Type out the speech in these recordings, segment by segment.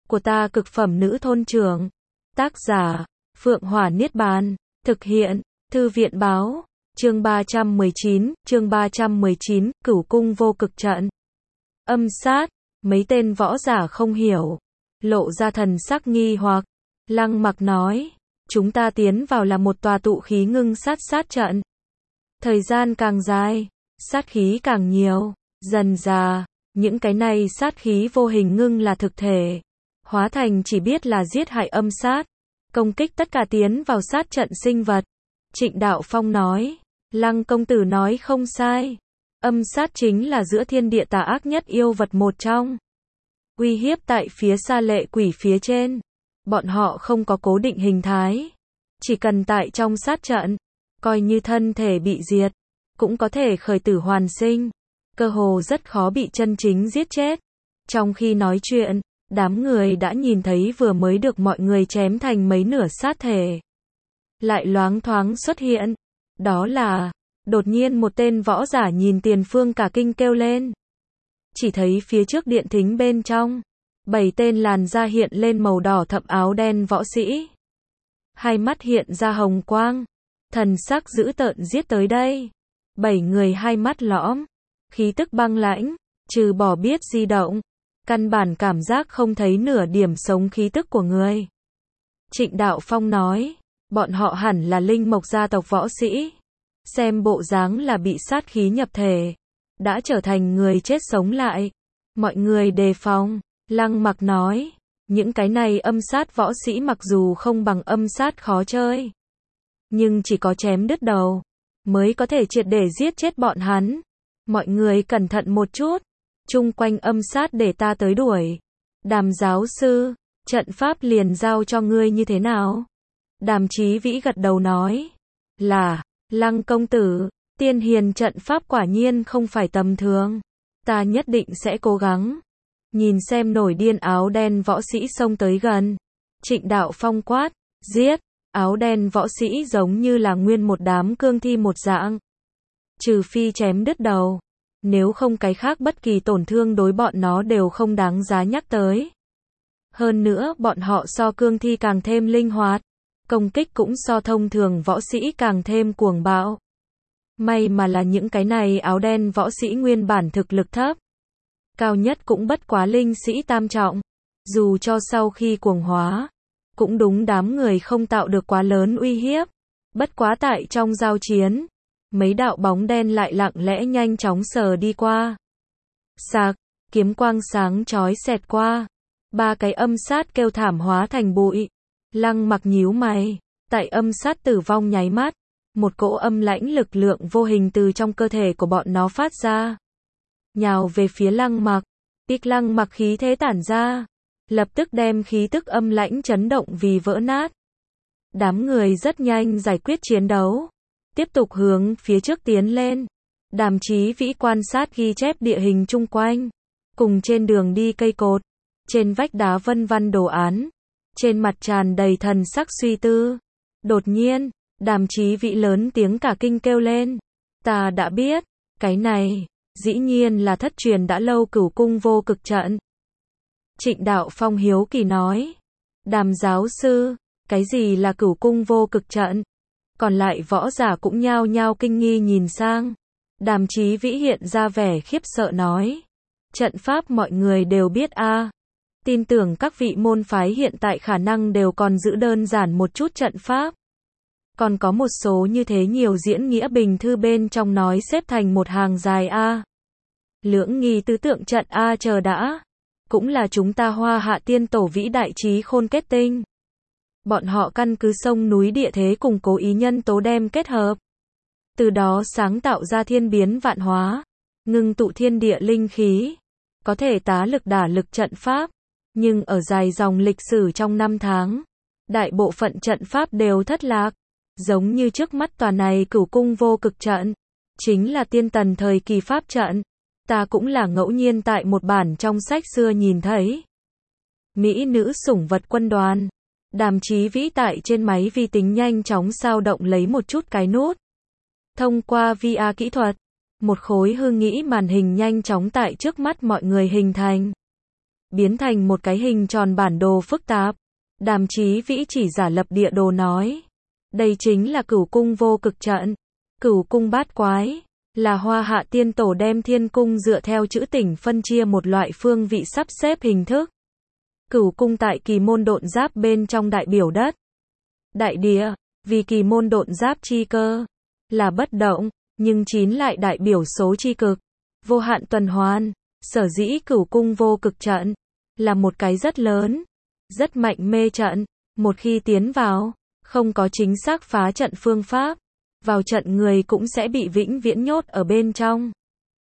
của ta cực phẩm nữ thôn trưởng. Tác giả, Phượng Hỏa Niết Bàn. Thực hiện, Thư viện Báo. Chương 319, Cửu Cung Vô Cực Trận. Âm sát, mấy tên võ giả không hiểu, lộ ra thần sắc nghi hoặc. Lăng Mặc nói, chúng ta tiến vào là một tòa tụ khí ngưng sát trận. Thời gian càng dài, sát khí càng nhiều, dần dà, những cái này sát khí vô hình ngưng là thực thể, hóa thành chỉ biết là giết hại âm sát, công kích tất cả tiến vào sát trận sinh vật. Trịnh Đạo Phong nói, Lăng công tử nói không sai, âm sát chính là giữa thiên địa tà ác nhất yêu vật một trong. Uy hiếp tại phía xa lệ quỷ phía trên, bọn họ không có cố định hình thái, chỉ cần tại trong sát trận, coi như thân thể bị diệt, cũng có thể khởi tử hoàn sinh, cơ hồ rất khó bị chân chính giết chết. Trong khi nói chuyện, đám người đã nhìn thấy vừa mới được mọi người chém thành mấy nửa sát thể. Lại loáng thoáng xuất hiện, đó là, đột nhiên một tên võ giả nhìn tiền phương cả kinh kêu lên. Chỉ thấy phía trước điện thính bên trong, 7 tên làn da hiện lên màu đỏ thẫm áo đen võ sĩ. Hai mắt hiện ra hồng quang, thần sắc dữ tợn giết tới đây. 7 người hai mắt lõm, khí tức băng lãnh, trừ bỏ biết di động, căn bản cảm giác không thấy nửa điểm sống khí tức của người. Trịnh Đạo Phong nói, bọn họ hẳn là linh mộc gia tộc võ sĩ. Xem bộ dáng là bị sát khí nhập thể, đã trở thành người chết sống lại. Mọi người đề phòng. Lăng Mặc nói, những cái này âm sát võ sĩ mặc dù không bằng âm sát khó chơi, nhưng chỉ có chém đứt đầu, mới có thể triệt để giết chết bọn hắn. Mọi người cẩn thận một chút, chung quanh âm sát để ta tới đuổi. Đàm giáo sư, trận pháp liền giao cho ngươi như thế nào? Đàm Chí Vĩ gật đầu nói, là, Lăng công tử, tiên hiền trận pháp quả nhiên không phải tầm thường. Ta nhất định sẽ cố gắng. Nhìn xem nổi điên áo đen võ sĩ xông tới gần, Trịnh Đạo Phong quát, giết. Áo đen võ sĩ giống như là nguyên một đám cương thi một dạng. Trừ phi chém đứt đầu, nếu không cái khác bất kỳ tổn thương đối bọn nó đều không đáng giá nhắc tới. Hơn nữa bọn họ so cương thi càng thêm linh hoạt, công kích cũng so thông thường võ sĩ càng thêm cuồng bạo. May mà là những cái này áo đen võ sĩ nguyên bản thực lực thấp, cao nhất cũng bất quá linh sĩ tam trọng, dù cho sau khi cuồng hóa, cũng đúng đám người không tạo được quá lớn uy hiếp. Bất quá tại trong giao chiến, mấy đạo bóng đen lại lặng lẽ nhanh chóng sờ đi qua. Sạc, kiếm quang sáng chói xẹt qua, 3 cái âm sát kêu thảm hóa thành bụi. Lăng Mặc nhíu mày, tại âm sát tử vong nháy mắt, một cỗ âm lãnh lực lượng vô hình từ trong cơ thể của bọn nó phát ra, nhào về phía Lăng Mặc. Lăng Mặc khí thế tản ra, lập tức đem khí tức âm lãnh chấn động vì vỡ nát. Đám người rất nhanh giải quyết chiến đấu, tiếp tục hướng phía trước tiến lên. Đàm Chí Vĩ quan sát ghi chép địa hình chung quanh, cùng trên đường đi cây cột, trên vách đá vân vân đồ án, trên mặt tràn đầy thần sắc suy tư. Đột nhiên, Đàm Chí Vĩ lớn tiếng cả kinh kêu lên, ta đã biết, cái này, dĩ nhiên là thất truyền đã lâu Cửu Cung Vô Cực Trận. Trịnh Đạo Phong hiếu kỳ nói, Đàm giáo sư, cái gì là Cửu Cung Vô Cực Trận? Còn lại võ giả cũng nhao nhao kinh nghi nhìn sang. Đàm Chí Vĩ hiện ra vẻ khiếp sợ nói, trận pháp mọi người đều biết a. Tin tưởng các vị môn phái hiện tại khả năng đều còn giữ đơn giản một chút trận pháp. Còn có một số như thế nhiều diễn nghĩa bình thư bên trong nói xếp thành một hàng dài a. Lưỡng nghi tứ tượng trận a chờ đã. Cũng là chúng ta Hoa Hạ tiên tổ vĩ đại trí khôn kết tinh. Bọn họ căn cứ sông núi địa thế cùng cố ý nhân tố đem kết hợp, từ đó sáng tạo ra thiên biến vạn hóa, ngưng tụ thiên địa linh khí, có thể tá lực đả lực trận pháp. Nhưng ở dài dòng lịch sử trong năm tháng, đại bộ phận trận pháp đều thất lạc, giống như trước mắt tòa này Cửu Cung Vô Cực Trận, chính là tiên tần thời kỳ pháp trận. Ta cũng là ngẫu nhiên tại một bản trong sách xưa nhìn thấy. Mỹ nữ sủng vật quân đoàn. Đàm Chí Vĩ tại trên máy vi tính nhanh chóng sao động lấy một chút cái nút. Thông qua VR kỹ thuật, một khối hư nghĩ màn hình nhanh chóng tại trước mắt mọi người hình thành. biến thành một cái hình tròn bản đồ phức tạp. Đàm Chí Vĩ chỉ giả lập địa đồ nói. Đây chính là Cửu Cung Vô Cực Trận. Cửu Cung Bát Quái, là Hoa Hạ Tiên Tổ đem thiên cung dựa theo chữ tỉnh phân chia một loại phương vị sắp xếp hình thức. Cửu cung tại kỳ môn độn giáp bên trong đại biểu đất, đại địa, vì kỳ môn độn giáp chi cơ, là bất động, nhưng 9 lại đại biểu số chi cực, vô hạn tuần hoàn. Sở dĩ Cửu Cung Vô Cực Trận, là một cái rất lớn, rất mạnh mê trận, một khi tiến vào, không có chính xác phá trận phương pháp, vào trận người cũng sẽ bị vĩnh viễn nhốt ở bên trong.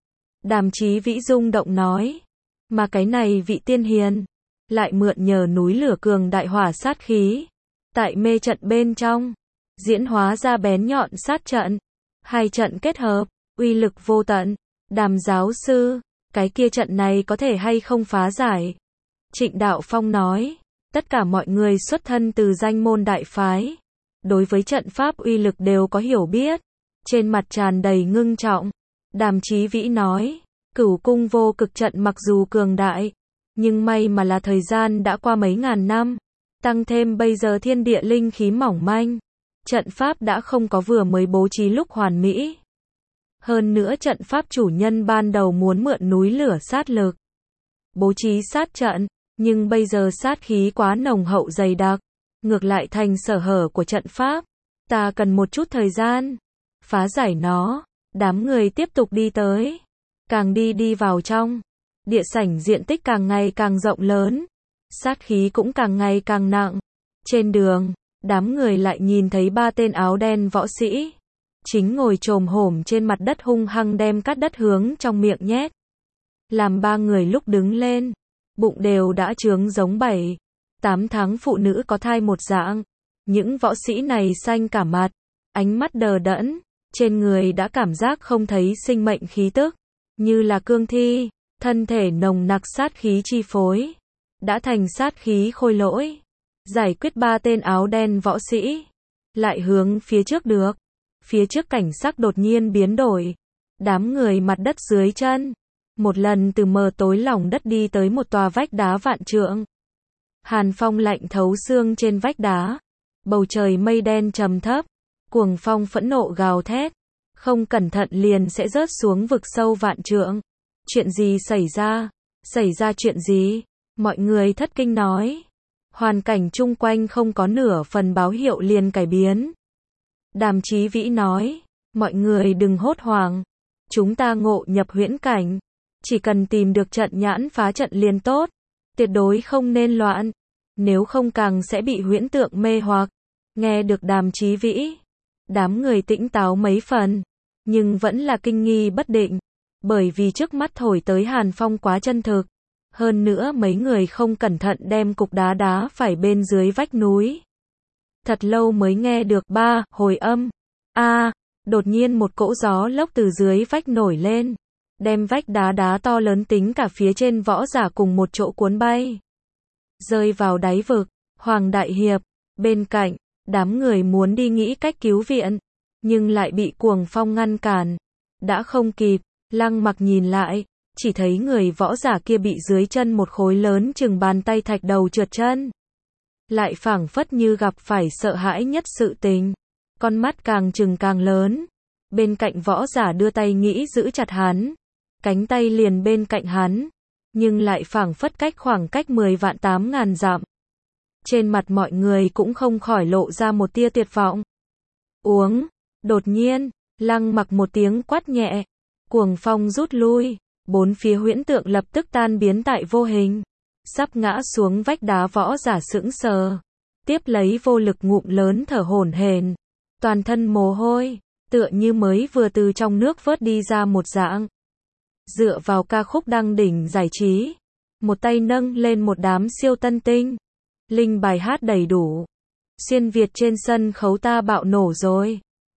Đàm Chí Vĩ rung động nói, mà cái này vị tiên hiền, lại mượn nhờ núi lửa cường đại hỏa sát khí, tại mê trận bên trong, diễn hóa ra bén nhọn sát trận, hai trận kết hợp, uy lực vô tận. Đàm giáo sư, cái kia trận này có thể hay không phá giải? Trịnh Đạo Phong nói, tất cả mọi người xuất thân từ danh môn đại phái, đối với trận pháp uy lực đều có hiểu biết, trên mặt tràn đầy ngưng trọng. Đàm Chí Vĩ nói, Cửu Cung Vô Cực Trận mặc dù cường đại, nhưng may mà là thời gian đã qua mấy ngàn năm, tăng thêm bây giờ thiên địa linh khí mỏng manh, trận pháp đã không có vừa mới bố trí lúc hoàn mỹ. Hơn nữa trận pháp chủ nhân ban đầu muốn mượn núi lửa sát lực, bố trí sát trận, nhưng bây giờ sát khí quá nồng hậu dày đặc, ngược lại thành sở hở của trận pháp. Ta cần một chút thời gian phá giải nó. Đám người tiếp tục đi tới, càng đi vào trong, địa sảnh diện tích càng ngày càng rộng lớn, sát khí cũng càng ngày càng nặng. Trên đường, đám người lại nhìn thấy 3 tên áo đen võ sĩ, chính ngồi chồm hổm trên mặt đất hung hăng đem cát đất hướng trong miệng nhét. Làm 3 người lúc đứng lên, bụng đều đã trướng giống 7, 8 tháng phụ nữ có thai một dạng. Những võ sĩ này xanh cả mặt, ánh mắt đờ đẫn, trên người đã cảm giác không thấy sinh mệnh khí tức, như là cương thi, thân thể nồng nặc sát khí chi phối, đã thành sát khí khôi lỗi. Giải quyết 3 tên áo đen võ sĩ, lại hướng phía trước được. Phía trước cảnh sắc đột nhiên biến đổi, đám người mặt đất dưới chân, một lần từ mờ tối lòng đất đi tới một tòa vách đá vạn trượng. Hàn phong lạnh thấu xương trên vách đá, bầu trời mây đen trầm thấp, cuồng phong phẫn nộ gào thét, không cẩn thận liền sẽ rớt xuống vực sâu vạn trượng. Chuyện gì xảy ra? Xảy ra chuyện gì? Mọi người thất kinh nói. Hoàn cảnh chung quanh không có nửa phần báo hiệu liền cải biến. Đàm Chí Vĩ nói, mọi người đừng hốt hoảng, chúng ta ngộ nhập huyễn cảnh, chỉ cần tìm được trận nhãn phá trận liền tốt, tuyệt đối không nên loạn, nếu không càng sẽ bị huyễn tượng mê hoặc. Nghe được Đàm Chí Vĩ, đám người tĩnh táo mấy phần, nhưng vẫn là kinh nghi bất định, bởi vì trước mắt thổi tới hàn phong quá chân thực, hơn nữa mấy người không cẩn thận đem cục đá đá phải bên dưới vách núi. Thật lâu mới nghe được 3 hồi âm. Đột nhiên một cỗ gió lốc từ dưới vách nổi lên, đem vách đá đá to lớn tính cả phía trên võ giả cùng một chỗ cuốn bay, rơi vào đáy vực. Hoàng đại hiệp bên cạnh, đám người muốn đi nghĩ cách cứu viện, nhưng lại bị cuồng phong ngăn cản. Đã không kịp, Lăng Mặc nhìn lại, chỉ thấy người võ giả kia bị dưới chân một khối lớn chừng bàn tay thạch đầu trượt chân. Lại phảng phất như gặp phải sợ hãi nhất sự tình, con mắt càng trừng càng lớn. Bên cạnh võ giả đưa tay nghĩ giữ chặt hắn, cánh tay liền bên cạnh hắn, nhưng lại phảng phất cách khoảng cách 10.800.000 dặm. Trên mặt mọi người cũng không khỏi lộ ra một tia tuyệt vọng. Uống, đột nhiên, Lăng Mặc một tiếng quát nhẹ, cuồng phong rút lui, bốn phía huyễn tượng lập tức tan biến tại vô hình. Sắp ngã xuống vách đá võ giả sững sờ, tiếp lấy vô lực ngụm lớn thở hổn hển, toàn thân mồ hôi, tựa như mới vừa từ trong nước vớt đi ra một dạng. Dựa vào ca khúc đăng đỉnh giải trí, một tay nâng lên một đám siêu tân tinh, linh bài hát đầy đủ. Xuyên Việt trên sân khấu ta bạo nổ rồi.